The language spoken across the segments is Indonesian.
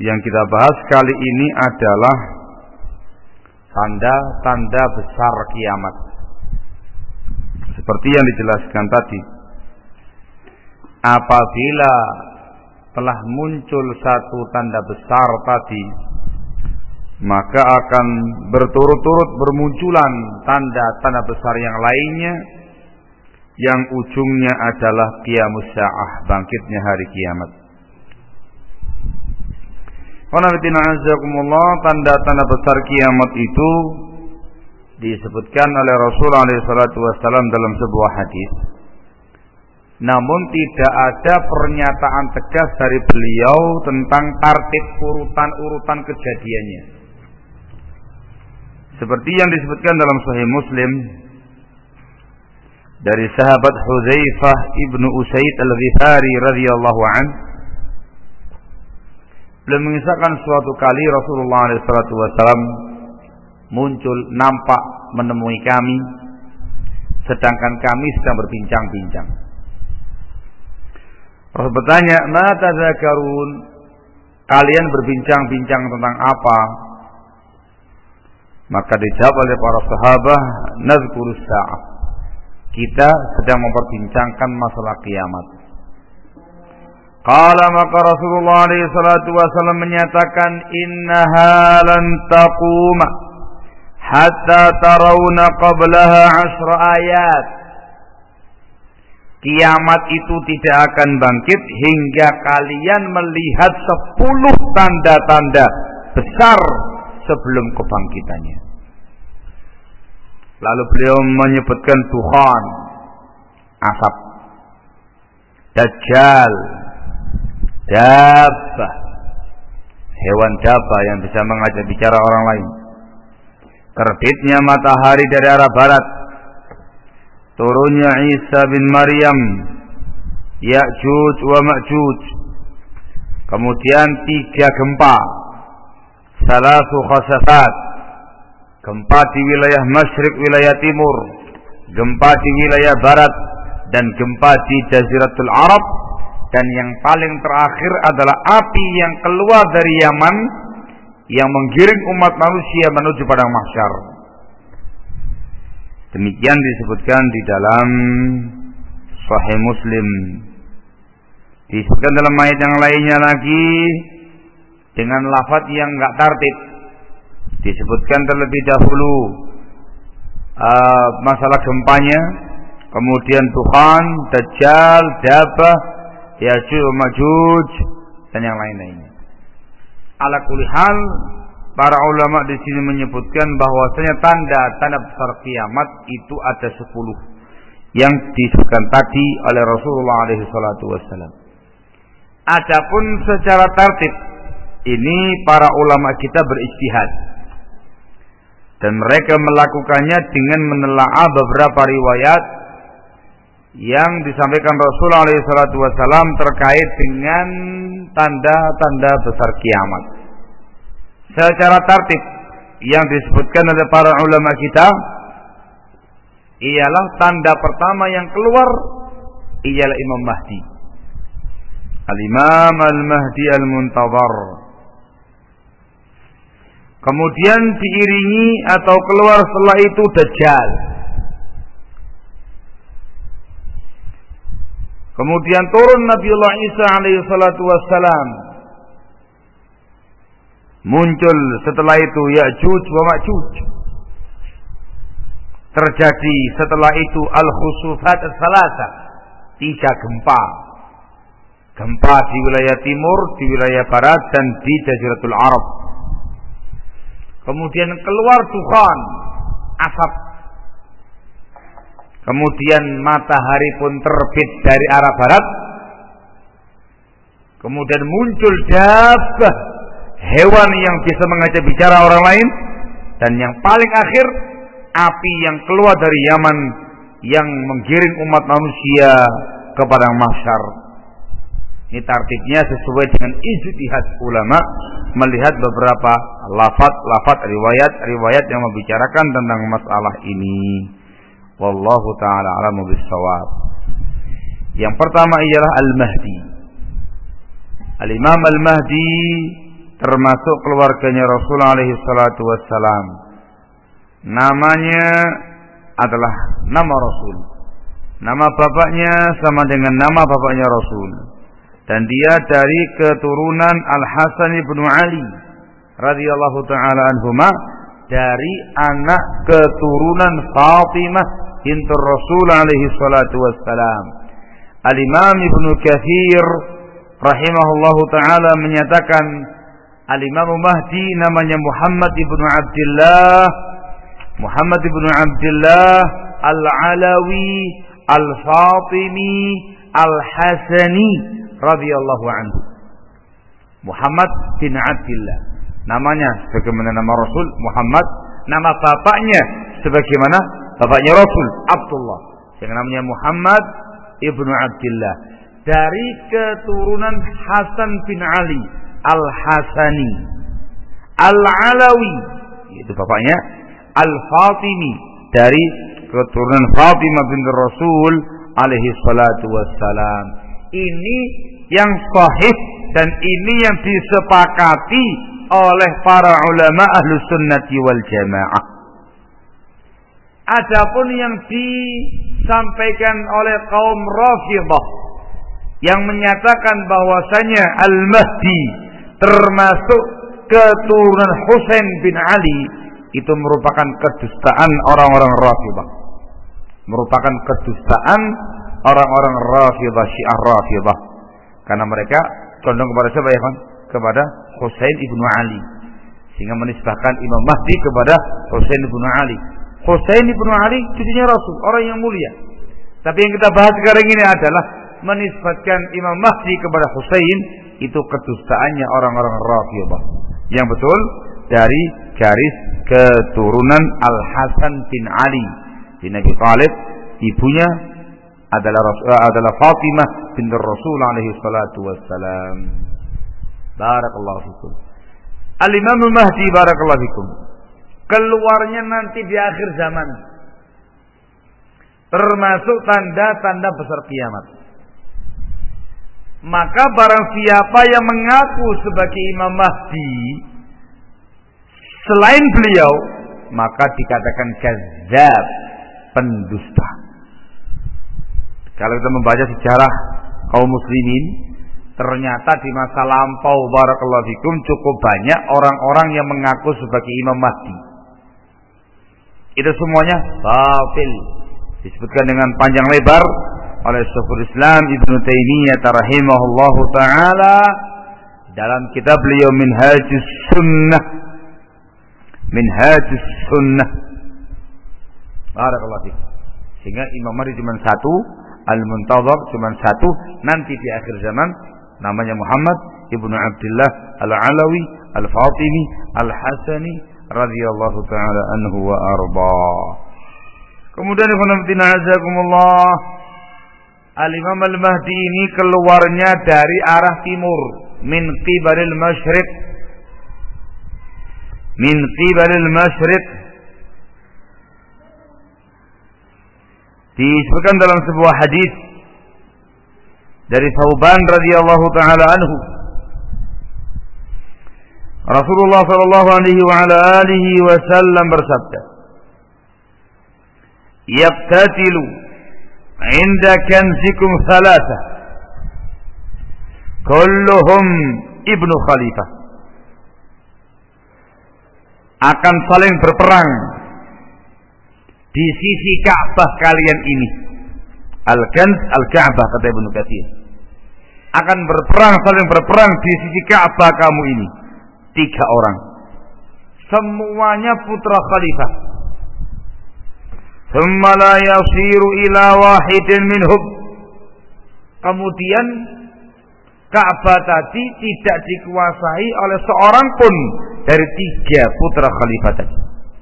yang kita bahas kali ini adalah tanda-tanda besar kiamat. Seperti yang dijelaskan tadi, apabila telah muncul satu tanda besar tadi, maka akan berturut-turut bermunculan tanda-tanda besar yang lainnya, yang ujungnya adalah qiyamus sa'ah, bangkitnya hari kiamat. Tanda-tanda besar kiamat itu disebutkan oleh Rasulullah SAW dalam sebuah hadis. Namun tidak ada pernyataan tegas dari beliau tentang tartib urutan kejadiannya. Seperti yang disebutkan dalam Sahih Muslim dari sahabat Hudzaifah ibnu Usaid al-Ghifari radhiyallahu anhu, beliau mengisahkan suatu kali Rasulullah SAW muncul, nampak menemui kami, sedangkan kami sedang berbincang-bincang. Rasul bertanya, "Ma tadzakarun?" Kalian berbincang-bincang tentang apa? Maka dijawab oleh para sahabat, "Nadzkurus sa'ah." Kita sedang memperbincangkan masalah kiamat. Qala, maka Rasulullah SAW menyatakan, "Innaha lan taquma hatta tarawna qablaha 10 ayat." Kiamat itu tidak akan bangkit hingga kalian melihat 10 tanda-tanda besar sebelum kebangkitannya. Lalu beliau menyebutkan dukhan, asap, dajjal, dabbah, hewan dabbah yang bisa mengajak bicara orang lain, terbitnya matahari dari arah barat, turunnya Isa bin Maryam, Ya'juj wa Ma'juj, kemudian 3 gempa, salasu khasafat, gempa di wilayah masyrik, wilayah timur, gempa di wilayah barat, dan gempa di Jaziratul Arab, dan yang paling terakhir adalah api yang keluar dari Yaman yang menggiring umat manusia menuju padang mahsyar. Demikian disebutkan di dalam Sahih Muslim. Disebutkan dalam ayat yang lainnya lagi dengan lafaz yang enggak tertib. Disebutkan terlebih dahulu masalah gempanya, kemudian dukhan, dajjal, dabbah, Ya'juj wa Ma'juj, dan yang lain-lainnya. Ala kulli hal, para ulama di sini menyebutkan bahwasanya tanda-tanda besar kiamat itu ada 10 yang disebutkan tadi oleh Rasulullah SAW. Adapun secara tertib, ini para ulama kita berijtihad, dan mereka melakukannya dengan menelaah beberapa riwayat yang disampaikan Rasulullah SAW terkait dengan tanda-tanda besar kiamat. Secara tertib yang disebutkan oleh para ulama kita ialah tanda pertama yang keluar ialah Imam Mahdi, Al-Imam Al-Mahdi Al-Muntadhar. Kemudian diiringi atau keluar setelah itu Dajjal. Kemudian turun Nabiullah Isa alaihi salatu wassalam. Muncul setelah itu Ya'juj wa Ma'juj. Terjadi setelah itu al-khusufat as-salasa, 3 gempa. Gempa di wilayah timur, di wilayah barat, dan di Jaziratul Arab. Kemudian keluar dukhan, asap. Kemudian matahari pun terbit dari arah barat. Kemudian muncul dabbah, hewan yang bisa mengajak bicara orang lain. Dan yang paling akhir, api yang keluar dari Yaman yang menggiring umat manusia ke padang mahsyar. Ini tartibnya sesuai dengan ijtihad ulama melihat beberapa lafaz riwayat yang membicarakan tentang masalah ini. Wallahu ta'ala a'lamu bis-shawab. Yang pertama ialah Al-Mahdi. Al-Imam Al-Mahdi termasuk keluarganya Rasul alaihi salatu wassalam. Namanya adalah nama Rasul. Nama bapaknya sama dengan nama bapaknya Rasul. Dan dia dari keturunan Al-Hasan ibn Ali radhiyallahu taala anhuma, dari anak keturunan Fatimah bintur Rasul alaihi salatu wassalam. Al-Imam Ibnu Katsir rahimahullahu taala menyatakan Al-Imam Mahdi namanya Muhammad ibnu Abdullah Al-Alawi Al-Fatimi Al-Hasani radhiyallahu anhu. Muhammad bin Abdullah, namanya sebagaimana nama Rasul Muhammad, nama bapaknya sebagaimana bapaknya Rasul Abdullah, yang namanya Muhammad ibnu Abdullah, dari keturunan Hasan bin Ali Al-Hasani Al-Alawi, itu bapaknya, Al-Fatimi, dari keturunan Fatimah binti Rasul alaihi salatu wassalam. Ini yang sahih dan ini yang disepakati oleh para ulama Ahlus Sunnati wal Jamaah. Adapun yang disampaikan oleh kaum Rafidhah yang menyatakan bahwasanya Al-Mahdi termasuk keturunan Husain bin Ali, itu merupakan kedustaan orang-orang Rafidhah. Merupakan kedustaan orang-orang Rafidhah, Syiah Rafidhah. Karena mereka condong kepada siapa ya, kan? Kepada Husain ibnu Ali, sehingga menisbahkan Imam Mahdi kepada Husain ibnu Ali. Husain ibnu Ali cucunya Rasul, orang yang mulia. Tapi yang kita bahas sekarang ini adalah menisbatkan Imam Mahdi kepada Husain, itu kedustaannya orang-orang Rafidhah. Yang betul dari garis keturunan Al-Hasan bin Ali bin Abi Thalib, ibunya adalah Fatimah binti Rasul alaihi salatu wassalam. Barakallahu fikum. Al-Imam Mahdi barakallahu fikum, keluarnya nanti di akhir zaman, termasuk tanda-tanda besar kiamat. Maka barang siapa yang mengaku sebagai Imam Mahdi selain beliau, maka dikatakan kadzdzab, pendusta. Kalau kita membaca sejarah kaum muslimin, ternyata di masa lampau barakallahu fikum cukup banyak orang-orang yang mengaku sebagai Imam Mahdi. Itu semuanya batil. Disebutkan dengan panjang lebar oleh Syekhul Islam Ibnu Taimiyah rahimahullahu taala dalam kitab beliau Minhajus Sunnah. Minhajus Sunnah. Barakallahu fikum. Sehingga Imam Mahdi cuma satu, Al-Muntazar cuma satu, nanti di akhir zaman namanya Muhammad ibnu Abdullah Al-Alawi Al-Fatimi Al-Hasani radhiyallahu taala anhu wa arba. Kemudian azakumullah, Al-Imam Al-Mahdi ini keluarnya dari arah timur, min qibalil masyriq. Min qibalil masyriq. Disebutkan dalam sebuah hadis dari Thauban radhiyallahu taala anhu, Rasulullah sallallahu alaihi wa ala alihi wasallam bersabda, "Yaqtatilu 'inda kanzikum thalatha, kulluhum ibnu khalifah." Akan saling berperang di sisi Ka'bah kalian ini. Al-Kanz Al-Ka'bah, kata Ibnu Katsir. Akan berperang, saling berperang di sisi Ka'bah kamu ini. 3 orang. Semuanya putra khalifah. Thumma la yasiru ila wahidin minhum. Kemudian Ka'bah tadi tidak dikuasai oleh seorang pun dari 3 putra khalifah tadi.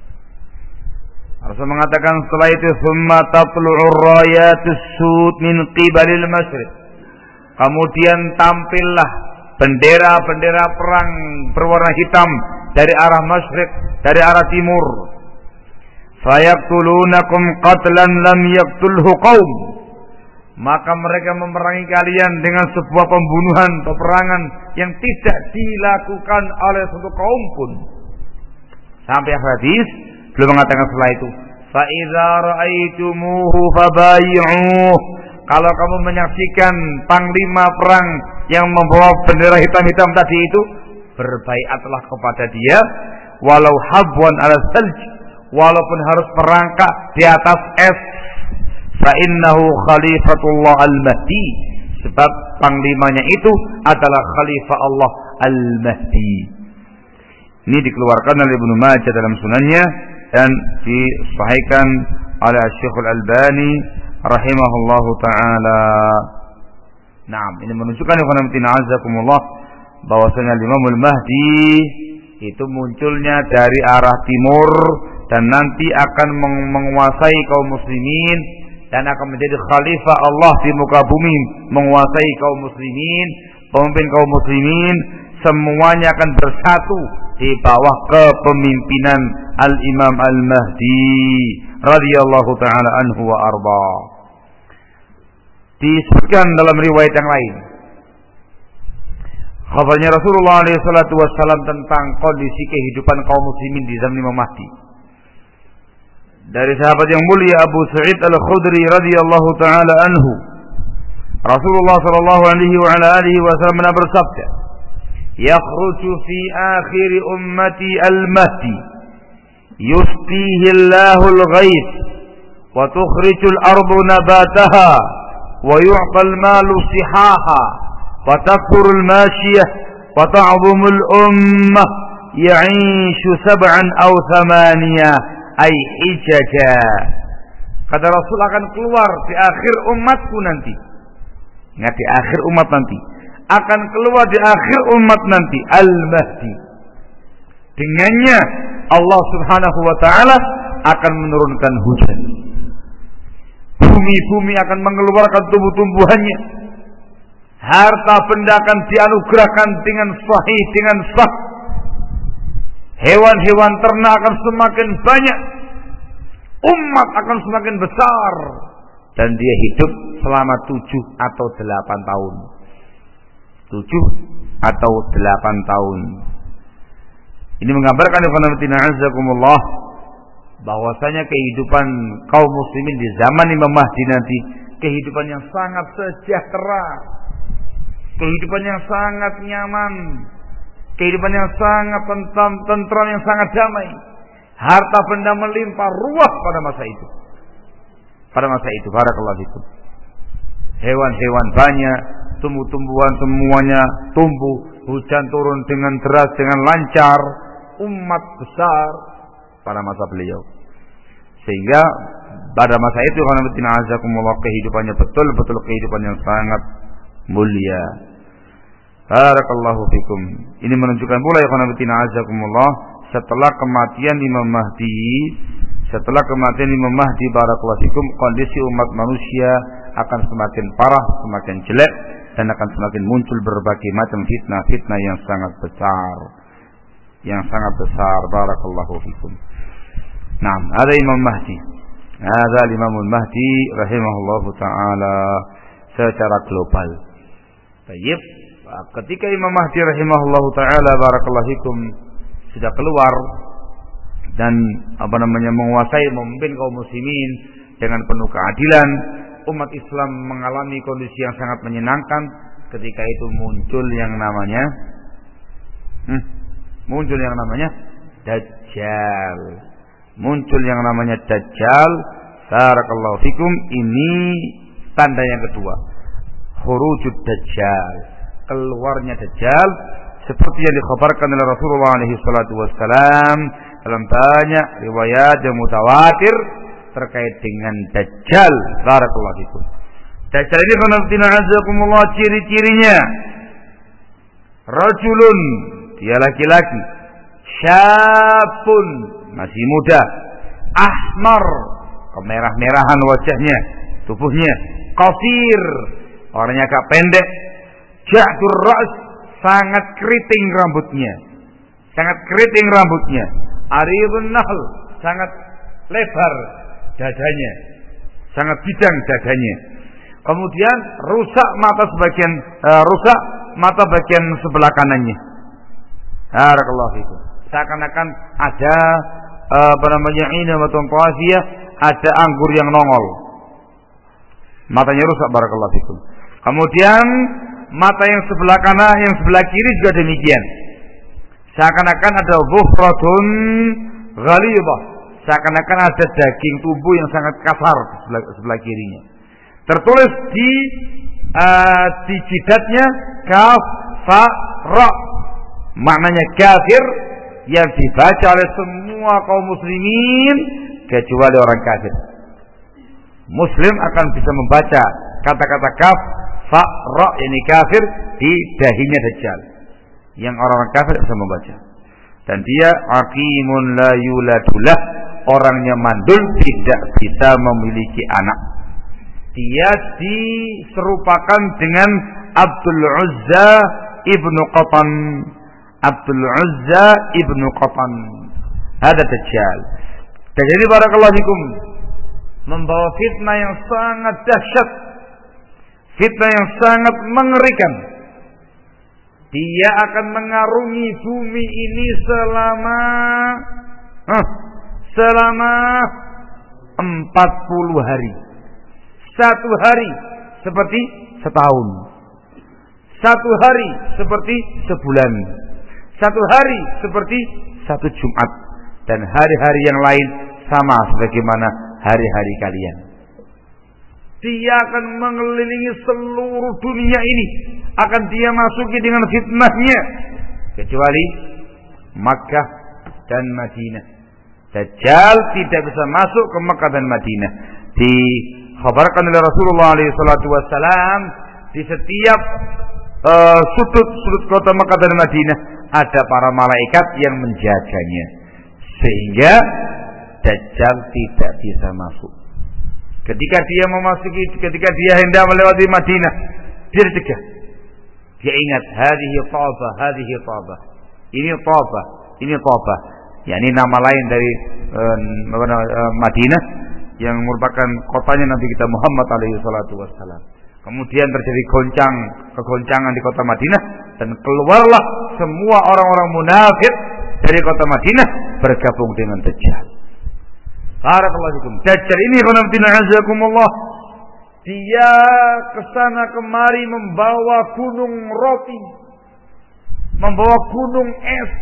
Rasul mengatakan setelah itu, "Tsumma tatlu'ur rayatus sud min qibalil masyriq." Kemudian tampillah bendera-bendera perang berwarna hitam dari arah masyriq, dari arah timur. Fayaqtulunakum qatlan lam yaqtulhu qaum. maka mereka memerangi kalian dengan sebuah pembunuhan, peperangan yang tidak dilakukan oleh suatu kaum pun. Sampai hadis belum mengatakan setelah itu, fa idza ra'aitumuhu fabay'uh. Kalau kamu menyaksikan panglima perang yang membawa bendera hitam-hitam tadi itu, berbaiatlah kepada dia, walau habwan ala salj, walaupun harus merangkak di atas es. Fa innahu khalifatullah al-mahdi, sebab panglimanya itu adalah khalifah Allah al-mahdi. Ini dikeluarkan oleh Ibnu Majah dalam sunannya dan disahihkan oleh Syekh Al-Albani rahimahullahu taala. Nah, ini menunjukkan bahwasanya Imamul Mahdi itu munculnya dari arah timur dan nanti akan menguasai kaum muslimin dan akan menjadi khalifah Allah di muka bumi, menguasai kaum muslimin, pemimpin kaum muslimin, semuanya akan bersatu di bawah kepemimpinan Al-Imam Al-Mahdi radhiyallahu taala anhu wa arda. Disebutkan dalam riwayat yang lain, khabarnya Rasulullah SAW tentang kondisi kehidupan kaum muslimin di zaman Imam Mahdi. Dari sahabat yang mulia Abu Sa'id Al-Khudri radhiyallahu taala anhu, Rasulullah sallallahu alaihi wa ala alihi wasallam bersabda, "Yakhruju fi akhir ummati al-Mahdi, yusqihi Allahu al-ghaith, wa tukhriju al-ardu nabataha, wa yu'ta al-malu sihaha, wa takthuru al-mashiyah, wa ta'dhumu al-ummah, ya'ishu sab'an aw thamaniyah." Ay hijaja. Kata Rasul akan keluar di akhir umatku nanti. Ingat, di akhir umat nanti akan keluar di akhir umat nanti Al-Mahdi. Dengannya Allah Subhanahu wa taala akan menurunkan hujan. Bumi-bumi akan mengeluarkan tumbuh-tumbuhannya. Harta benda akan dianugerahkan dengan sahih, dengan sah. Hewan-hewan ternak akan semakin banyak, umat akan semakin besar, dan dia hidup selama 7 atau 8 tahun. 7 atau 8 tahun. Ini menggambarkan bahwasanya kehidupan kaum muslimin di zaman Imam Mahdi nanti kehidupan yang sangat sejahtera, kehidupan yang sangat nyaman, kehidupan yang sangat tentram, yang sangat damai. Harta benda melimpah ruah pada masa itu. Pada masa itu, barakallahu fikum. Hewan-hewan banyak, tumbuh-tumbuhan semuanya tumbuh, hujan turun dengan deras, dengan lancar, umat besar pada masa beliau. Sehingga pada masa itu kehidupannya betul-betul kehidupan yang sangat mulia. Barakallahu fikum. Ini menunjukkan pula ya setelah kematian Imam Mahdi barakallahu fikum, kondisi umat manusia akan semakin parah, semakin jelek, dan akan semakin muncul berbagai macam fitnah-fitnah yang sangat besar. Barakallahu fikum. Nah, ada Imam Mahdi. Ada Imamul Mahdi rahimahullahu taala secara global. Baik. Ketika Imam Mahdi rahimahullahu taala barakallahu fikum sudah keluar dan menguasai, memimpin kaum muslimin dengan penuh keadilan, umat Islam mengalami kondisi yang sangat menyenangkan. Ketika itu muncul yang namanya Dajjal. Barakallahu fikum. Ini tanda yang kedua, khurujud Dajjal, keluarnya Dajjal, seperti yang dikhabarkan oleh Rasulullah SAW dalam banyak riwayat yang mutawatir terkait dengan Dajjal. Barakallahu fikum. Dajjal ini ciri-cirinya rajulun, dia laki-laki, syabun, masih muda, ahmar, kemerah-merahan wajahnya, tubuhnya, qasir, orangnya agak pendek, ja'dur ra's, sangat keriting rambutnya, aridun nahl, sangat lebar dadanya, sangat bidang dadanya, Kemudian rusak mata bagian sebelah kanannya. Barakallahu fikum. Seakan-akan ada inamatun tawafiyah, ada anggur yang nongol. Matanya rusak, barakallahu fikum. Kemudian mata yang sebelah kanan, yang sebelah kiri juga demikian. Seakan-akan ada dhufratun ghalidhah. Seakan-akan ada daging tubuh yang sangat kasar di sebelah kirinya. Tertulis di jidatnya kaf fa ra. Maknanya kafir, yang dibaca oleh semua kaum muslimin kecuali orang kafir. Muslim akan bisa membaca kata-kata kaf fa ra ini kafir di dahinya Dajjal. Yang orang-orang kafir bisa membaca. Dan dia aqimun la yuladulah, orangnya mandul, tidak bisa memiliki anak. Dia diserupakan dengan Abdul Uzza ibnu Qatan. Abdul Uzza ibnu Qatan. Ada Dajjal. Dajjal ini barakallahu fikum membawa fitnah yang sangat dahsyat, fitnah yang sangat mengerikan. Dia akan mengarungi bumi ini selama 40 hari. Satu hari seperti setahun. Satu hari seperti sebulan. Satu hari seperti satu Jumat. Dan hari-hari yang lain sama sebagaimana hari-hari kalian. Dia akan mengelilingi seluruh dunia ini. Akan dia masuki dengan fitnahnya. Kecuali Makkah dan Madinah. Dajjal tidak bisa masuk ke Makkah dan Madinah. Dikhabarkan oleh Rasulullah SAW, di setiap sudut kota Makkah dan Madinah ada para malaikat yang menjaganya, sehingga Dajjal tidak bisa masuk. Ketika dia hendak melewati Madinah, dia dicegah. Dia ingat hadhihi Thabah. Ini Thabah. Ya, ini nama lain dari Madinah yang merupakan kotanya Nabi kita Muhammad alaihi salatu wassalam. Kemudian terjadi kegoncangan di kota Madinah, dan keluarlah semua orang-orang munafik dari kota Madinah bergabung dengan Dajjal. Barakallahu fikum. Dajjal ini azakumullah, dia kesana kemari membawa gunung roti, membawa gunung es.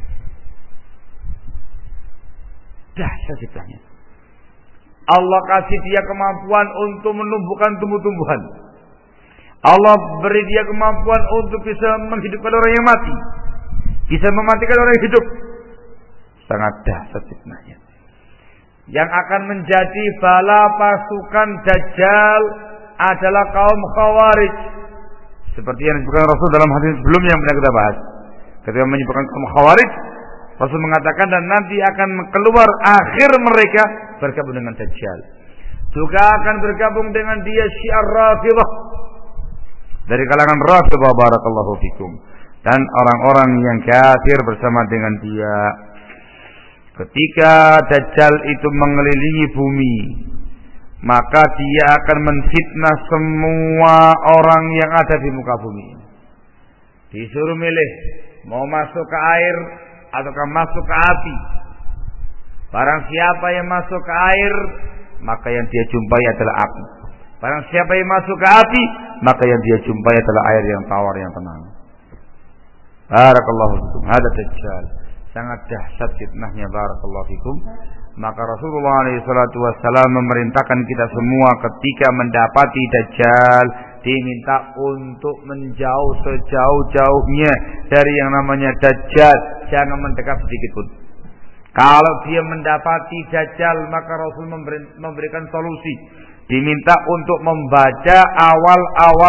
Dahsyat ceritanya. Allah kasih dia kemampuan untuk menumbuhkan tumbuh-tumbuhan. Allah beri dia kemampuan untuk bisa menghidupkan orang yang mati, bisa mematikan orang yang hidup. Sangat dahsyat fitnahnya. Yang akan menjadi bala pasukan Dajjal adalah kaum Khawarij. Seperti yang disebutkan Rasul dalam hadis sebelumnya yang pernah kita bahas. Ketika menyebutkan kaum Khawarij, Rasul mengatakan dan nanti akan keluar akhir mereka bergabung dengan Dajjal. Juga akan bergabung dengan dia Syiar Rafidhah, dari kalangan Rafidhah, barakallahu fikum, dan orang-orang yang kafir bersama dengan dia. Ketika Dajjal itu mengelilingi bumi, maka dia akan menfitnah semua orang yang ada di muka bumi. Disuruh milih, mau masuk ke air ataukah masuk ke api. Barang siapa yang masuk ke air, maka yang dia jumpai adalah api. Barang siapa yang masuk ke api, maka yang dia jumpai adalah air yang tawar, yang tenang. Barakallahu fikum. Hada Dajjal. Sangat dahsyat fitnahnya, barakallahu fikum. Maka Rasulullah SAW memerintahkan kita semua ketika mendapati Dajjal, diminta untuk menjauh sejauh-jauhnya dari yang namanya Dajjal. Jangan mendekat sedikit pun. Kalau dia mendapati Dajjal, maka Rasul memberikan solusi. Diminta untuk membaca awal-awal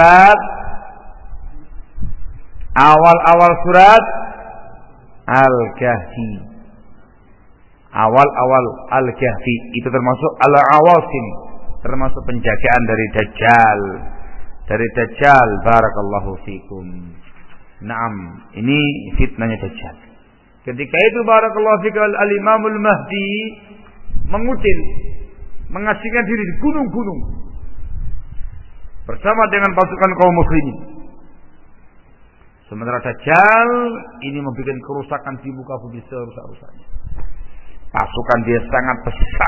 surat Al-Kahfi. Awal-awal Al-Kahfi itu termasuk al-awasim, termasuk penjagaan dari Dajjal. Dari Dajjal, barakallahu fikum. Naam, ini fitnahnya Dajjal. Ketika itu barakallahu fikum, al-Imamul Mahdi mengutil, mengasingkan diri di gunung-gunung. bersama dengan pasukan kaum muslimin. Sementara Dajjal ini membuat kerusakan di muka bumi serusak-rusaknya. Pasukan dia sangat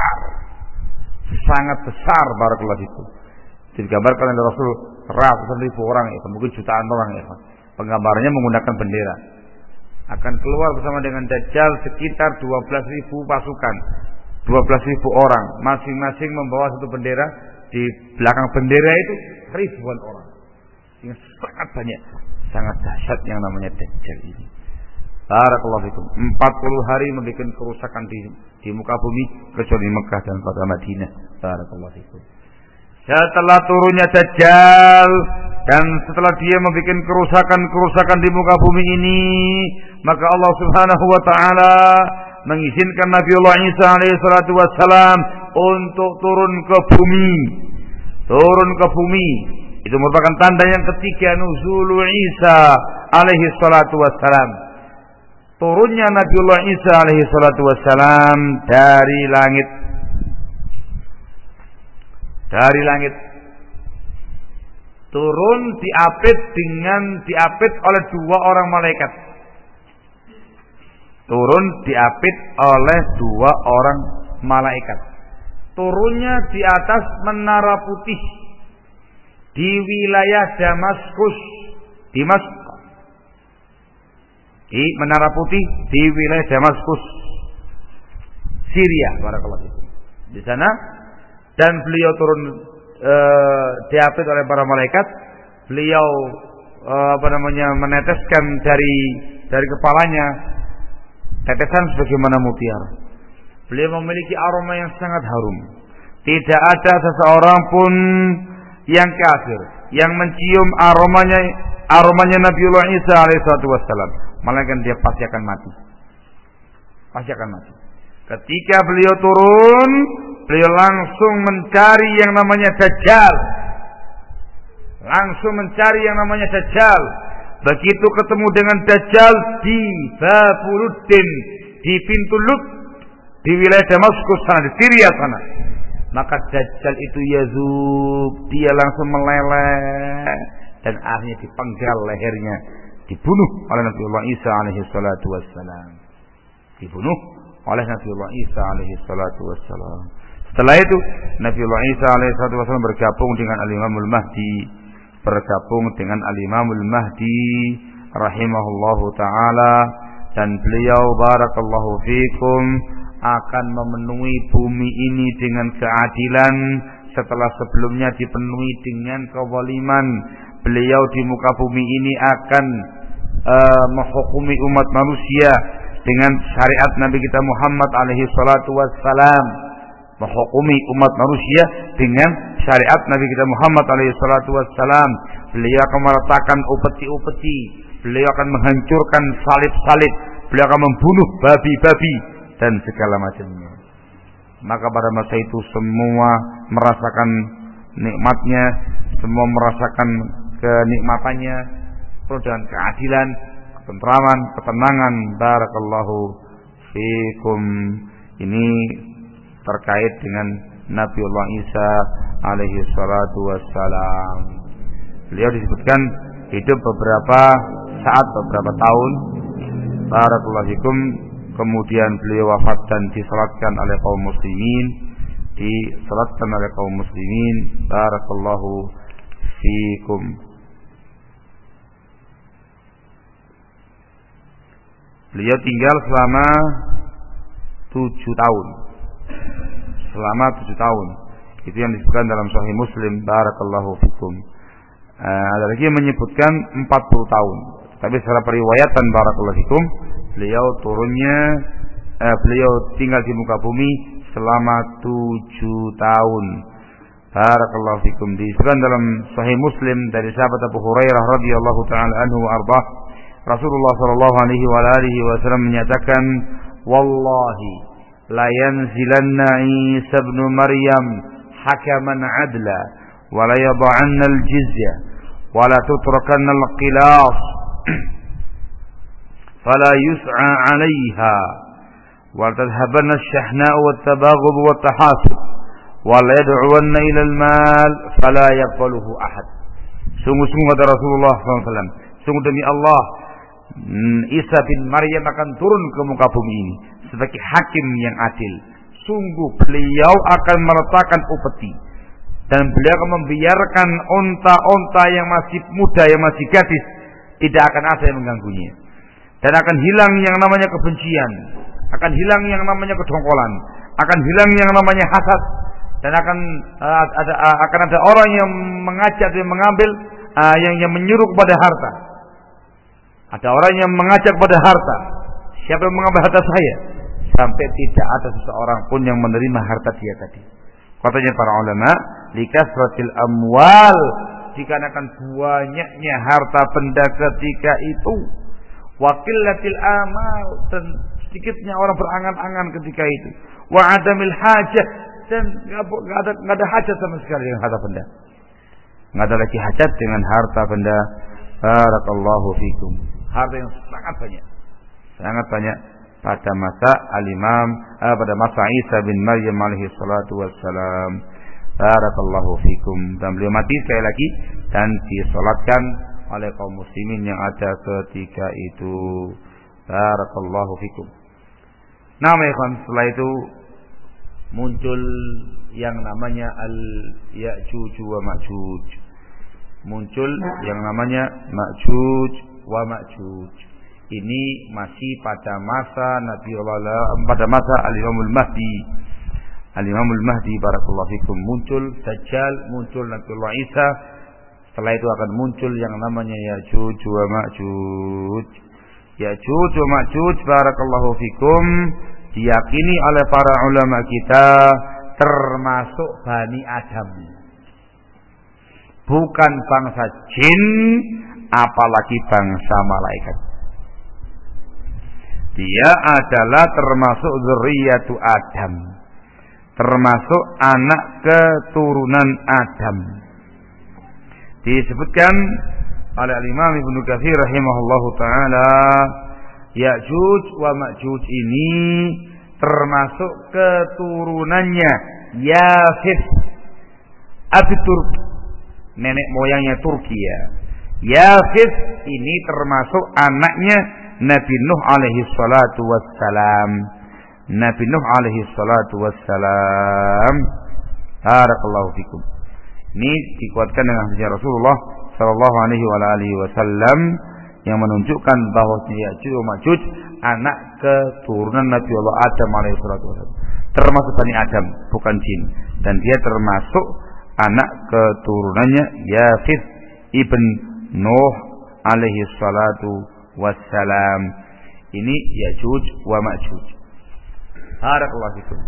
besar barakallahu fikum. Digambarkan oleh Rasul ratusan ribu orang, ya, mungkin jutaan orang, ya. Penggambarannya menggunakan bendera. Akan keluar bersama dengan Dajjal sekitar 12.000 pasukan, 12.000 orang, masing-masing membawa satu bendera. Di belakang bendera itu ribuan orang. Yang sangat banyak, sangat dahsyat yang namanya Dajjal ini. Barakallahu fikum. 40 hari membuat kerusakan di muka bumi kecuali Mekah dan kota Madinah. Barakallahu fikum. Setelah turunnya Dajjal dan setelah dia membuat kerusakan di muka bumi ini, maka Allah Subhanahu wa taala mengizinkan Nabiullah Isa alaihi salatu wassalam untuk turun ke bumi. Itu merupakan tanda yang ketiga nuzul Isa alaihi salatu wassalam. Turunnya Nabiullah Isa alaihi salatu wassalam dari langit. Turun diapit oleh dua orang malaikat. Turunnya di atas menara putih di wilayah Damaskus, di menara putih di wilayah Damaskus, Syria, barakallahu fikum. Di sana, dan beliau turun diapit oleh para malaikat. Beliau meneteskan dari kepalanya tetesan sebagaimana mutiara. Beliau memiliki aroma yang sangat harum. Tidak ada seseorang pun yang kafir yang mencium aromanya Nabiullah Isa alaihissalatu wassalam, melainkan dia pasti akan mati. Ketika beliau turun, beliau langsung mencari yang namanya Dajjal. Begitu ketemu dengan Dajjal di Babuluddin, di pintu Lut, di wilayah Damaskus sana, di Syria sana, maka Dajjal itu yazub, dia langsung meleleh dan akhirnya dipenggal lehernya, dibunuh oleh Nabiullah Isa alaihi salatu wassalam. Setelah itu Nabiullah Isa alaihi salatu wassalam bergabung dengan Al-Imamul Mahdi rahimahullahu taala, dan beliau barakallahu fikum akan memenuhi bumi ini dengan keadilan setelah sebelumnya dipenuhi dengan kezaliman. Beliau di muka bumi ini akan menghukumi umat manusia dengan syariat Nabi kita Muhammad alaihi salatu wassalam. Beliau akan meletakkan upeti-upeti, beliau akan menghancurkan salib-salib, beliau akan membunuh babi-babi dan segala macamnya. Maka pada masa itu semua merasakan nikmatnya, semua merasakan kenikmatannya, dan keadilan, ketentraman, ketenangan. Barakallahu fikum. Ini terkait dengan Nabiullah Isa alaihi salatu wassalam. Beliau disebutkan hidup beberapa saat, beberapa tahun. Barakallahu fikum. Kemudian beliau wafat dan disalatkan oleh kaum muslimin. Barakallahu fikum. Beliau tinggal selama 7 tahun. Itu yang disebutkan dalam Sahih Muslim. Barakallahu fikum. Ada lagi yang menyebutkan 40 tahun. Tapi secara periwayatan barakallahu fikum, beliau tinggal di muka bumi selama 7 tahun. Barakallahu fikum. Disebutkan dalam Sahih Muslim dari sahabat Abu Hurairah radhiyallahu taala anhu wa ardhah, Rasulullah sallallahu alaihi wasallam menyatakan, "Wallahi la yanzilanna Isa ibn Maryam hakaman adla wa la yad'anna al-jizya wa la tutrakanna al-qilas fala yus'a 'alayha wa tadhhabanna ash-shahna'u wat-tabaghud wat-tahasud wa la yad'uwanna ila al-mal fala yaqbaluhu ahad. Sungguh-sungguh kata Rasulullah SAW, sungguh demi Allah, Isa bin Maryam akan turun ke muka bumi ini sebagai hakim yang adil. Sungguh beliau akan meletakkan upeti dan beliau akan membiarkan unta-unta yang masih muda, yang masih gadis, tidak akan ada yang mengganggunya. Dan akan hilang yang namanya kebencian, akan hilang yang namanya kedongkolan, akan hilang yang namanya hasad, dan akan ada orang yang mengajak dan mengambil yang menyuruh kepada harta. Ada orang yang mengajak kepada harta. Siapa yang mengambil harta saya? Sampai tidak ada seseorang pun yang menerima harta dia tadi. Katanya para ulama, likasratil amwal, dikarenakan banyaknya harta benda ketika itu, wa qillatil amal, dan sedikitnya orang berangan-angan ketika itu, wa adamil hajat, dan enggak ada hajat sama sekali dengan harta benda. Enggak ada lagi hajat dengan harta benda. Barakallahu fikum. Harta yang sangat banyak pada masa al-Imam, pada masa Isa bin Maryam alaihi salatu wassalam. Barakallahu fikum. Dan beliau mati sekali lagi dan disolatkan oleh kaum muslimin yang ada ketika itu. Barakallahu fikum. Nama ikhwan, setelah itu muncul yang namanya al-Ya'juj wa Ma'juj. Muncul yang namanya Ma'juj wa Ma'juj. Ini masih pada masa pada masa Al-Imamul Mahdi. Al-Imamul Mahdi barakallahu fikum, muncul Dajjal, muncul Nabiullah Isa. Setelah itu akan muncul yang namanya Ya'juj wa Ma'juj. Ya'juj wa Ma'juj barakallahu fikum diyakini oleh para ulama kita termasuk Bani Adam. Bukan bangsa jin, apalagi bangsa malaikat. Dia adalah termasuk dzurriyyatu Adam, termasuk anak keturunan Adam. Disebutkan oleh Imam Ibnu Katsir rahimahullahu taala, Ya'juj wa Ma'juj ini termasuk keturunannya Yafith Turk, nenek moyangnya Turki ya. Yafith ini termasuk anaknya Nabi Nuh alaihi salatu wassalam. Nabi Nuh alaihi salatu wassalam. Barakallahu fikum. Ini dikuatkan dengan hadis Rasulullah sallallahu alaihi wasallam yang menunjukkan bahwa Ya'juj wa Ma'juj anak keturunan Nabi Allah Adam alaihi salatu wassalam. Termasuk Bani Adam, bukan jin. Dan dia termasuk anak keturunannya Yafith ibn Nuh alaihi salatu wassalam. Ini Ya'juj wa Ma'juj. Barakallahu fikum.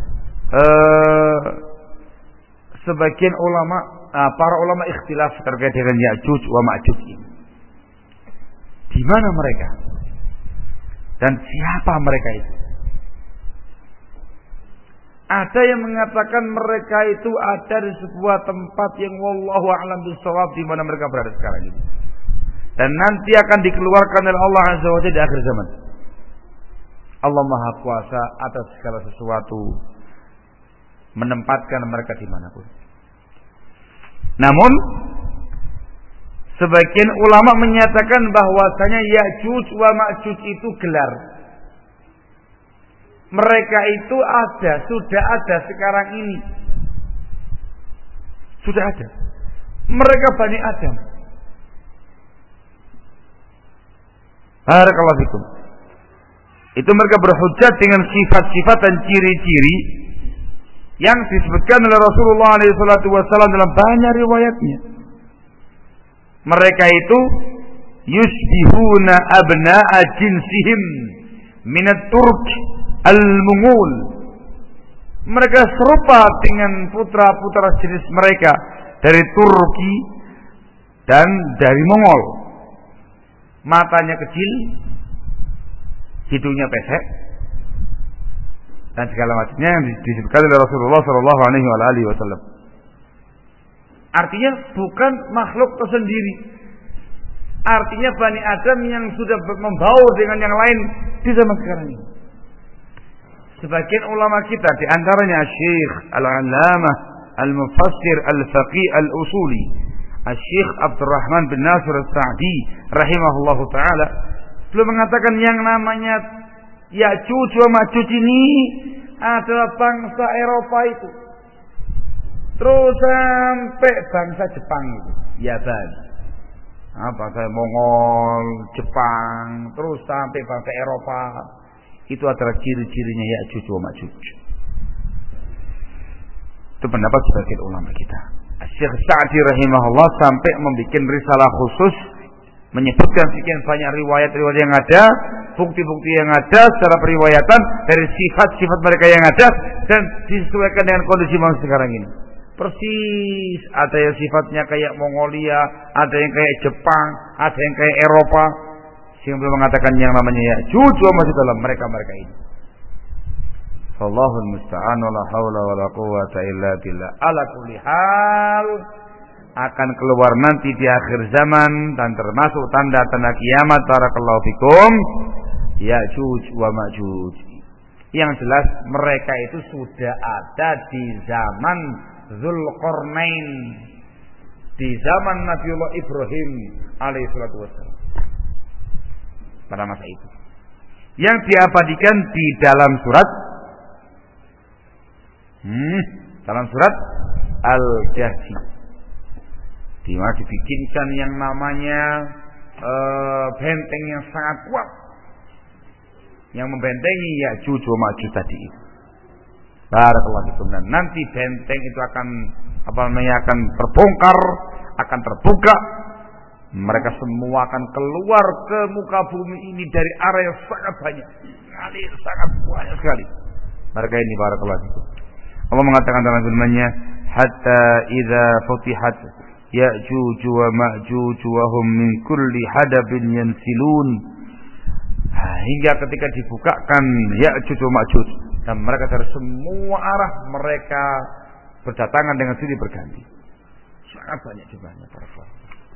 Sebagian ulama, para ulama ikhtilaf terkait dengan Ya'juj wa Ma'juj ini. Di mana mereka? Dan siapa mereka itu? Ada yang mengatakan mereka itu ada di sebuah tempat yang wallahu a'lam bishawab, di mana mereka berada sekarang ini. Dan nanti akan dikeluarkan oleh Allah Azza wa Jalla di akhir zaman. Allah Maha Kuasa atas segala sesuatu, menempatkan mereka dimanapun. Namun sebagian ulama menyatakan bahwasanya Ya'juj wa Ma'juj itu gelar. Mereka itu ada, sudah ada sekarang ini. Sudah ada. Mereka Bani Adam. Barakallahu fikum. Itu mereka berhujjah dengan sifat-sifat dan ciri-ciri yang disebutkan oleh Rasulullah SAW dalam banyak riwayatnya. Mereka itu yusbihuna abna'a jinsihim minat Turk al-Mungul. Mereka serupa dengan putra-putra jenis mereka dari Turki dan dari Mongol. Matanya kecil, hidungnya pesek, dan segala macamnya yang disebutkan oleh Rasulullah SAW. Artinya bukan makhluk tersendiri. Artinya Bani Adam yang sudah membaur dengan yang lain di zaman sekarang ini. Sebagian ulama kita, di antaranya Syekh Al-Allamah al-mufassir al-faqih al-usuli Syekh Abdurrahman bin Nasir As-Sa'di rahimahullahu taala beliau mengatakan yang namanya Ya'juj wa Ma'juj ini adalah bangsa Eropa itu. Terus sampai bangsa Jepang itu, Yaban. Bangsa Mongol, Jepang, terus sampai bangsa Eropa. Itu adalah ciri-cirinya Ya'juj wa Ma'juj. Itu pendapat sebagian ulama kita. Syekh Sa'di rahimahullah sampai membuat risalah khusus menyebutkan sekian banyak riwayat-riwayat yang ada, bukti-bukti yang ada secara periwayatan dari sifat-sifat mereka yang ada dan disesuaikan dengan kondisi manusia sekarang ini. Persis, ada yang sifatnya kayak Mongolia, ada yang kayak Jepang, ada yang kayak Eropa. Sehingga beliau mengatakan yang namanya Ya'juj masih dalam mereka-mereka ini. Allahul musta'an wala haula wala quwwata illa billah. Ala kulli hal akan keluar nanti di akhir zaman dan termasuk tanda-tanda kiamat barakallahu fikum Ya'juj wa Ma'juj. Yang jelas mereka itu sudah ada di zaman Dzulqarnain, di zaman Nabiullah Ibrahim alaihissalatu wassalam. Pada masa itu yang diabadikan di dalam surat Al-Kahfi, di mana dibikinkan yang namanya benteng yang sangat kuat yang membentengi Ya'juj wa Ma'juj tadi itu. Barakallahu fikum. Dan nanti benteng itu akan akan terbongkar, akan terbuka. Mereka semua akan keluar ke muka bumi ini dari area yang sangat banyak, sangat banyak sekali. Mereka ini barakallahu fikum. Allah mengatakan dalam firman-Nya, hatta idza futihat Ya'juj wa Ma'juj wa hum min kulli hadabin yansilun. Hingga ketika dibukakan Ya'juj wa Ma'juj dan mereka dari semua arah mereka berdatangan dengan silih berganti. Sangat banyak jumlahnya para sahabat.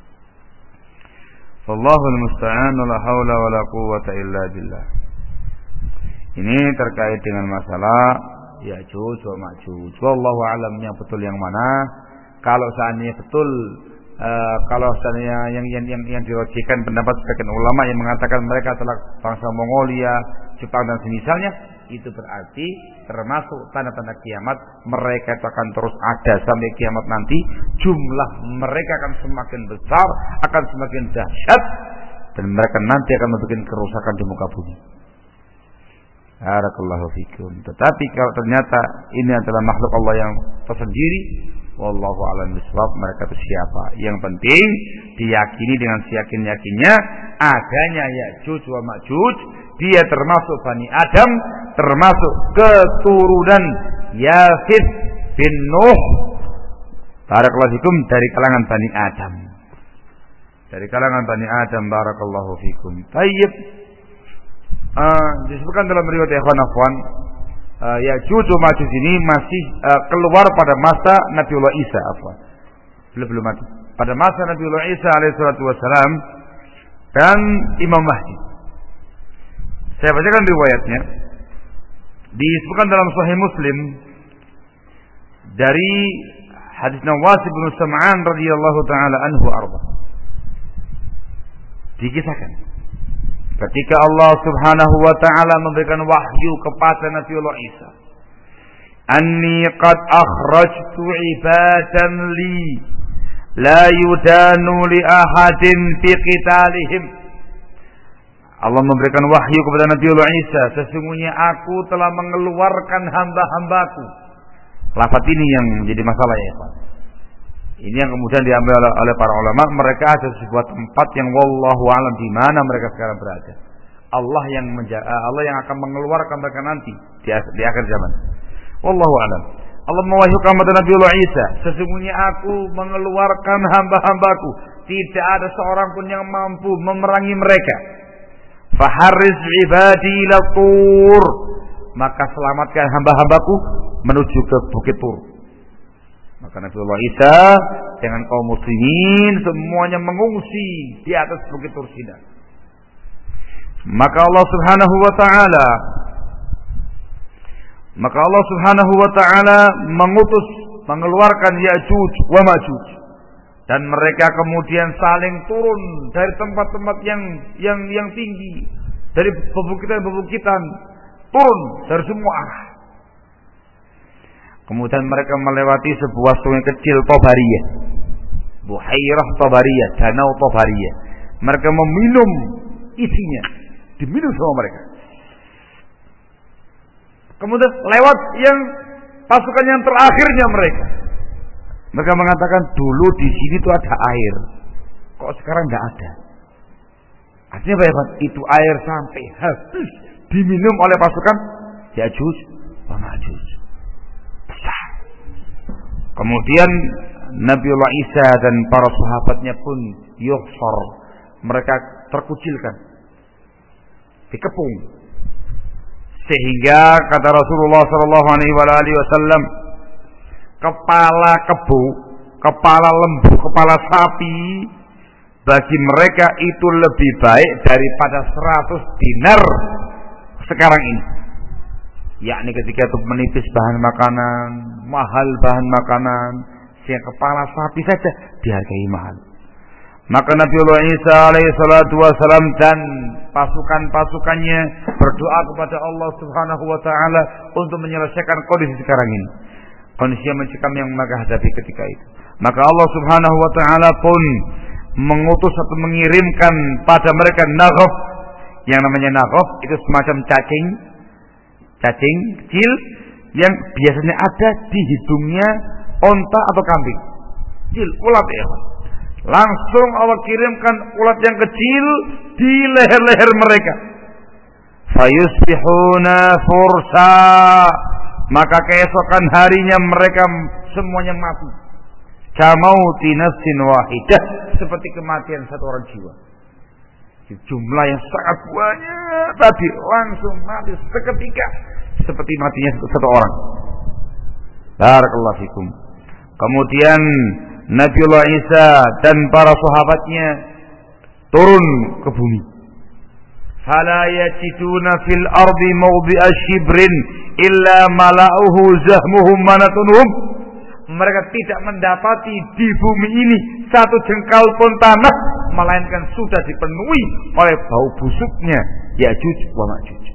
Wallahul musta'an la haula wala quwwata illa billah. Ini terkait dengan masalah Ya'juj wa Ma'juj. Wallahu a'lam yang betul yang mana. Kalau seandainya betul kalau seandainya yang dirojihkan pendapat sebagian ulama yang mengatakan mereka adalah bangsa Mongolia, Jepang dan semisalnya, itu berarti termasuk tanda-tanda kiamat. Mereka akan terus ada sampai kiamat nanti. Jumlah mereka akan semakin besar, akan semakin dahsyat, dan mereka nanti akan membuat kerusakan di muka bumi. Barakallahu fikum. Tetapi kalau ternyata ini adalah makhluk Allah yang tersendiri, wallahu a'lam bishawab, mereka itu siapa? Yang penting diyakini dengan seyakin-yakinnya adanya Ya'juj wa Ma'juj. Dia termasuk Bani Adam, termasuk keturunan Yafith bin Nuh. Barakallahu fikum, dari kalangan Bani Adam. Dari kalangan Bani Adam, barakallahu fikum. Tayyib. Disebutkan dalam riwayat ikhwan afwan, Ya'juj wa Ma'juj ini masih keluar pada masa Nabiullah Isa afwan. Belum mati. Pada masa Nabiullah Isa alaihissalatu wassalam dan Imam Mahdi. Saya bacakan riwayatnya. Disebutkan dalam Sahih Muslim dari hadis Nawas bin Sam'an radhiyallahu taala anhu arba. Dikisahkan ketika Allah Subhanahu wa taala memberikan wahyu kepada Nabiullah Isa, "Anni qad akhrajtu 'ibadan li la yudanu li ahadin fi qitalihim." Allah memberikan wahyu kepada Nabiullah Isa, sesungguhnya aku telah mengeluarkan hamba-hambaku. Lafaz ini yang menjadi masalah ya Pak. Ini yang kemudian diambil oleh para ulama. Mereka ada sebuah tempat yang wallahu a'lam di mana mereka sekarang berada. Allah yang akan mengeluarkan mereka nanti di akhir zaman. Wallahu a'lam. Allah mewahyukan kepada Nabiullah Isa, sesungguhnya aku mengeluarkan hamba-hambaku. Tidak ada seorang pun yang mampu memerangi mereka. Faharriz ibadi ila Tur, maka selamatkan hamba-hambaku menuju ke Bukit Tur. Maka Nabiullah Isa dengan kaum muslimin semuanya mengungsi di atas Bukit Tur Sina. Maka Allah Subhanahu wa taala mengutus mengeluarkan Ya'juj wa Ma'juj. Dan mereka kemudian saling turun dari tempat-tempat yang tinggi, dari bebukitan-bebukitan, turun dari semua arah. Kemudian mereka melewati sebuah sungai kecil Tabariyah, Buhairah Tabariyah, danau Tabariyah. Mereka meminum isinya, diminum sama mereka. Kemudian lewat yang pasukan yang terakhirnya mereka. Mereka mengatakan dulu di sini tuh ada air, kok sekarang tidak ada. Artinya apa ya Pak? Itu air sampai habis diminum oleh pasukan Ya'juj wa Ma'juj. Besar. Kemudian Nabiullah Isa dan para sahabatnya pun yuhsar, mereka terkucilkan, dikepung. Sehingga kata Rasulullah sallallahu alaihi wasallam, kepala kebu, kepala lembu, kepala sapi bagi mereka itu lebih baik daripada 100 dinar sekarang ini. Yakni ketika itu menipis bahan makanan, mahal bahan makanan, sehingga kepala sapi saja dihargai mahal. Maka Nabiullah Isa alaihi salatu wasalam dan pasukan-pasukannya berdoa kepada Allah Subhanahu wa taala untuk menyelesaikan kondisi sekarang ini. Kondisi yang mencekam yang mereka hadapi ketika itu. Maka Allah Subhanahu wa taala pun mengutus atau mengirimkan pada mereka naghaf. Yang namanya naghaf itu semacam cacing kecil yang biasanya ada di hidungnya onta atau kambing. Kecil, ulat ya. Langsung Allah kirimkan ulat yang kecil di leher-leher mereka. Fayusbihuna fursa, maka keesokan harinya mereka semuanya mati. Kamauti nafsin wahidah, seperti kematian satu orang jiwa. Jumlah yang sangat banyak tadi langsung mati seketika, seperti matinya satu orang. Barakallahu fikum. Kemudian Nabiullah Isa dan para sahabatnya turun ke bumi. Fala yajiduna fil ardi mawdi'a shibrin illa mala'uhu zahmuhum manatunhum. Mereka tidak mendapati di bumi ini satu jengkal pun tanah, melainkan sudah dipenuhi oleh bau busuknya Ya'juj wa Ma'juj.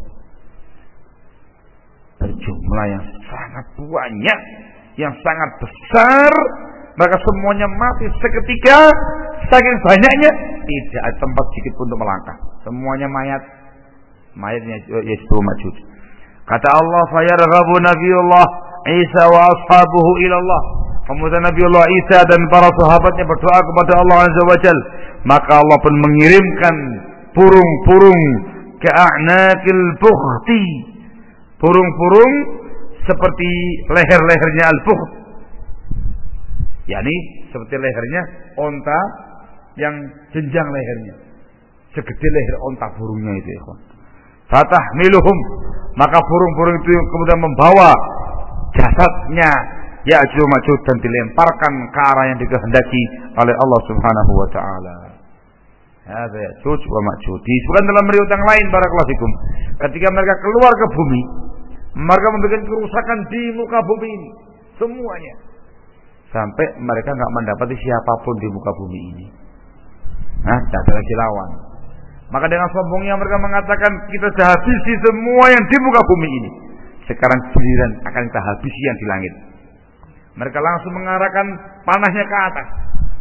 Berjumlah yang sangat banyak, yang sangat besar. Mereka semuanya mati seketika. Saking banyaknya tidak ada tempat sedikit pun untuk melangkah. Semuanya mayatnya Ya'juj wa Ma'juj. Kata Allah, fayarghabu Nabiullah Isa wa ashabuhu ilallah. Kemudian Nabiullah Isa dan para sahabatnya berdoa kepada Allah Azza wa Jalla. Maka Allah pun mengirimkan burung-burung ke a'naqil bukhti. Burung-burung seperti leher-lehernya al-bukht. yakni seperti lehernya onta yang jenjang lehernya, segede leher onta burungnya itu ya kawan. Fatahmiluhum, maka burung-burung itu kemudian membawa jasadnya Ya'juj Ma'juj dan dilemparkan ke arah yang dikehendaki oleh Allah Subhanahu wa taala. Hadza Ya'juj wa Ma'juj. Disebutkan dalam riwayat yang lain barakallahu fikum, ketika mereka keluar ke bumi, mereka membuat kerusakan di muka bumi ini semuanya, sampai mereka enggak mendapati siapapun di muka bumi ini. Tak ada lagi lawan. Maka dengan sombongnya mereka mengatakan, kita sudah habisi semua yang di muka bumi ini, sekarang giliran akan kita habisi yang di langit. Mereka langsung mengarahkan panahnya ke atas.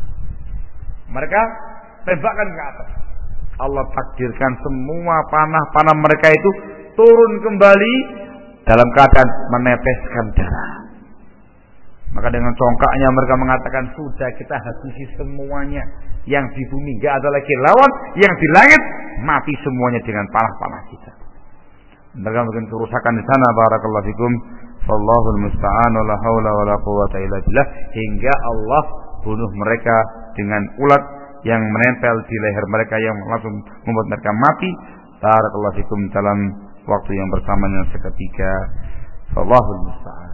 Mereka tembakkan ke atas. Allah takdirkan semua panah-panah mereka itu turun kembali dalam keadaan meneteskan darah. Maka dengan congkaknya mereka mengatakan, sudah kita habisi semuanya. Yang di bumi enggak ada lagi lawan, yang di langit mati semuanya dengan panah-panah kita. Mereka mungkin kerusakan di sana, barakallahu fikum. Wallahul musta'an, wala haula wala quwwata illa billah, hingga Allah bunuh mereka dengan ulat yang menempel di leher mereka yang langsung membuat mereka mati. Barakallahu fikum, dalam waktu yang bersamaan seketika. Wallahul musta'an.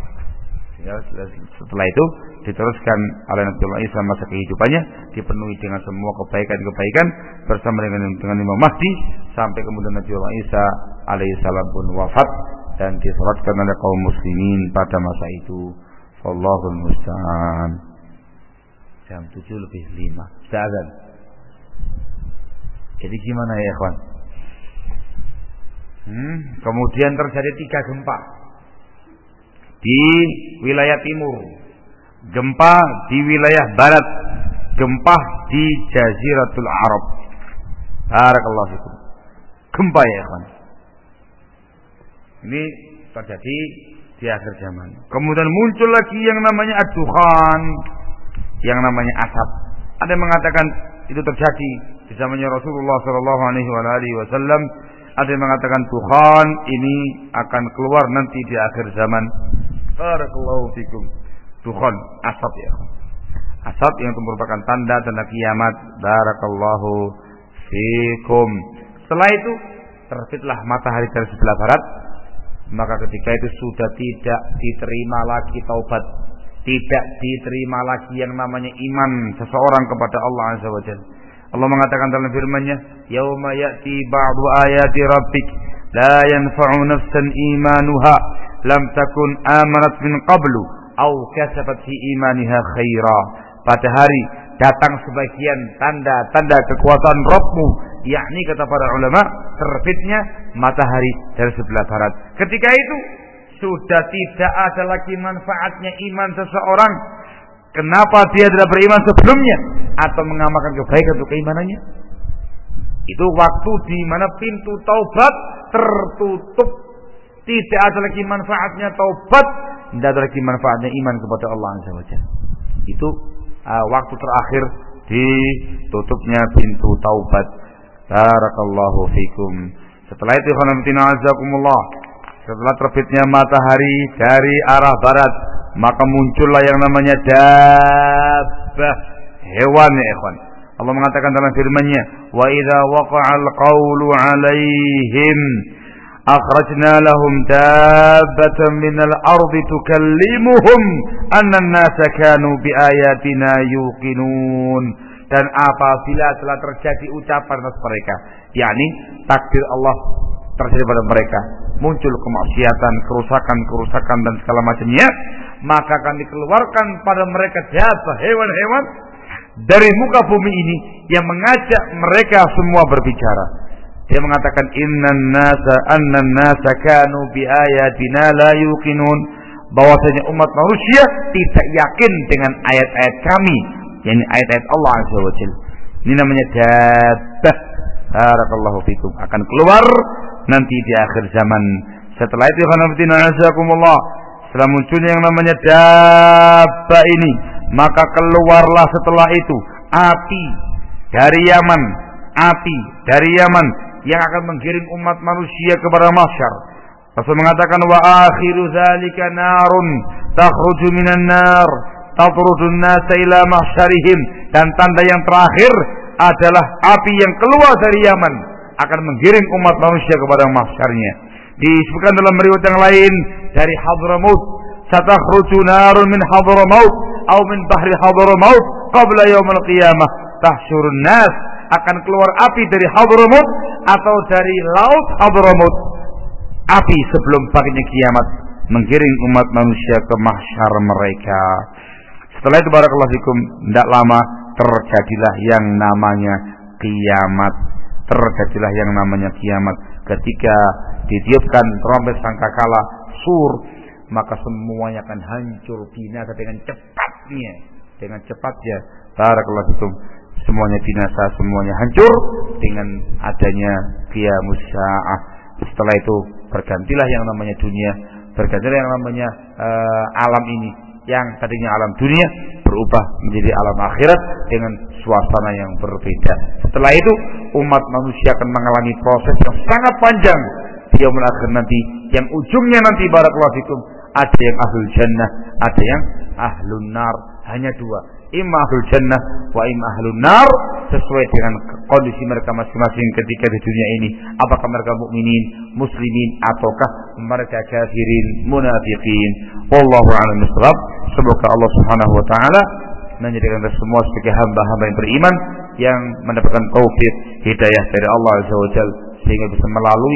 Setelah itu diteruskan oleh Nabi Isa masa kehidupannya dipenuhi dengan semua kebaikan-kebaikan bersama dengan Imam Mahdi, sampai kemudian Nabi Isa alaihissalam pun wafat dan disalatkan oleh kaum muslimin pada masa itu. Wallahul musta'an. Jam 7:05. Sudah azan. Jadi gimana ya, ikhwan? Kemudian terjadi 3 gempa di wilayah timur, gempa di wilayah barat, gempa di Jaziratul Arab. Barakallahu fikum. Gempa ya, ikhwan. Ini terjadi di akhir zaman. Kemudian muncul lagi yang namanya ad-dukhan, yang namanya asap. Ada yang mengatakan itu terjadi di zamannya Rasulullah sallallahu alaihi wasallam. Ada yang mengatakan dukhan ini akan keluar nanti di akhir zaman. Barakallahu fikum. Dukhan, asap ya. Asap yang merupakan tanda-tanda kiamat. Barakallahu fikum. Setelah itu terbitlah matahari dari sebelah barat. Maka ketika itu sudah tidak diterima lagi taubat, tidak diterima lagi yang namanya iman seseorang kepada Allah Azza wa Jalla. Allah mengatakan dalam firman-Nya, "Yauma ya'ti ba'du ayati rabbik la yanfa'u nafsan imanuha lam takun amanat min qablu aw kasabat fi imaniha khaira." Pada hari datang sebagian tanda-tanda kekuasaan Rabbmu, yakni kata para ulama terbitnya matahari dari sebelah barat. Ketika itu sudah tidak ada lagi manfaatnya iman seseorang. Kenapa dia tidak beriman sebelumnya atau mengamalkan kebaikan untuk keimanannya? Itu waktu di mana pintu taubat tertutup. Tidak ada lagi manfaatnya taubat, tidak ada lagi manfaatnya iman kepada Allah Azza wa Jalla. Itu waktu terakhir ditutupnya pintu taubat. Barakallahu fikum. Setelah itu setelah terbitnya matahari dari arah barat, maka muncullah yang namanya dabbah, hewan ya ikhwan. Allah mengatakan dalam firman-Nya, "Wa idza waqa'al qawlu 'alaihim akhrajna lahum dabbatan minal ardi tukallimuhum anna an-nasa kanu biayatina yuqinun." Dan apabila telah terjadi ucapan atas mereka, yakni takdir Allah terjadi pada mereka, muncul kemaksiatan, kerusakan dan segala macamnya, maka akan dikeluarkan pada mereka dabbah, hewan-hewan dari muka bumi ini yang mengajak mereka semua berbicara. Dia mengatakan annan nasa kanu biayatina la yuqinun, bahwasanya umat manusia tidak yakin dengan ayat-ayat kami, yakni ayat-ayat Allah Azza wa Jalla. Ini namanya dabbah. Barakallahu fikum. Akan keluar nanti di akhir zaman. Setelah itu setelah munculnya yang namanya dabbah ini, maka keluarlah setelah itu api dari Yaman yang akan menggiring umat manusia kepada mahsyar. Rasul mengatakan, wa akhiru dzalika narun takhruju minan nar tatrudun nasa ila mahsyarihim, dan tanda yang terakhir adalah api yang keluar dari Yaman akan menggiring umat manusia kepada mahsyarnya. Disebutkan dalam riwayat yang lain dari Hadramaut, satakhruju narun min Hadramaut atau min bahri Hadramaut qabla yaumil qiyamah tahsyurun nas, akan keluar api dari Hadramaut atau dari laut Hadramaut, api sebelum paginya kiamat, menggiring umat manusia ke mahsyar mereka. Setelah itu barakallahu fikum, tidak lama terjadilah yang namanya kiamat. Terjadilah yang namanya kiamat. Ketika ditiupkan trompet sangkakala sur, maka semuanya akan hancur binasa dengan cepatnya. Barakallahu fikum, semuanya binasa, semuanya hancur dengan adanya qiyamus saah. Setelah itu bergantilah yang namanya dunia, bergantilah yang namanya alam ini, yang tadinya alam dunia berubah menjadi alam akhirat dengan suasana yang berbeda. Setelah itu umat manusia akan mengalami proses yang sangat panjang di yaumul akhir nanti, yang ujungnya nanti barakallahu fikum ada yang ahlul jannah, ada yang ahlun nar. Hanya dua, imma ahlul jannah wa imma ahlun nar, sesuai dengan kondisi mereka masing-masing ketika di dunia ini. Apakah mereka mukminin, muslimin, ataukah mereka kafirin, munafiqin. Wallahu a'lam bishawab. Semoga Allah Subhanahu wa taala menjadikan kita semua sebagai hamba-hamba yang beriman, yang mendapatkan taufik hidayah dari Allah Azza wa Jalla, sehingga bisa melalui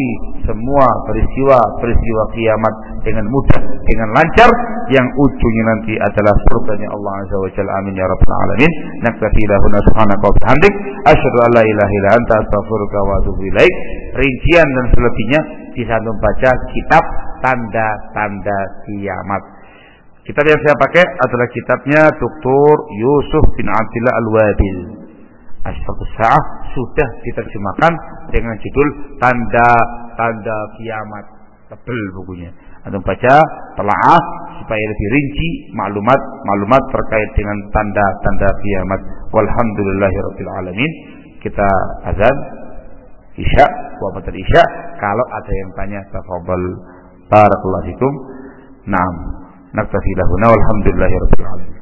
semua peristiwa kiamat dengan mudah, dengan lancar, yang ujungnya nanti adalah surganya Allah Azza wa Jalla. Amin ya rabbal alamin. Naktafi lahuna subhanaka wa bihamdik asyhadu an la ilaha illa anta astaghfiruka wa atubu ilaik. Rincian dan selebihnya bisa membaca kitab Tanda-tanda Kiamat. Kitab yang saya pakai adalah kitabnya Dr. Yusuf bin Abdillah Al-Wabil. Asyraqus Sa'ah sudah diterjemahkan dengan judul Tanda-tanda Kiamat. Tebal bukunya. Antum baca, telaah supaya lebih rinci maklumat terkait dengan tanda-tanda kiamat. Walhamdulillahirabbil alamin. Kita azan Isya, waqtul Isya. Kalau ada yang tanya, tafadhal. Barakallahu fikum. Naam. Naktafi lahuna walhamdulillahirabbil alamin.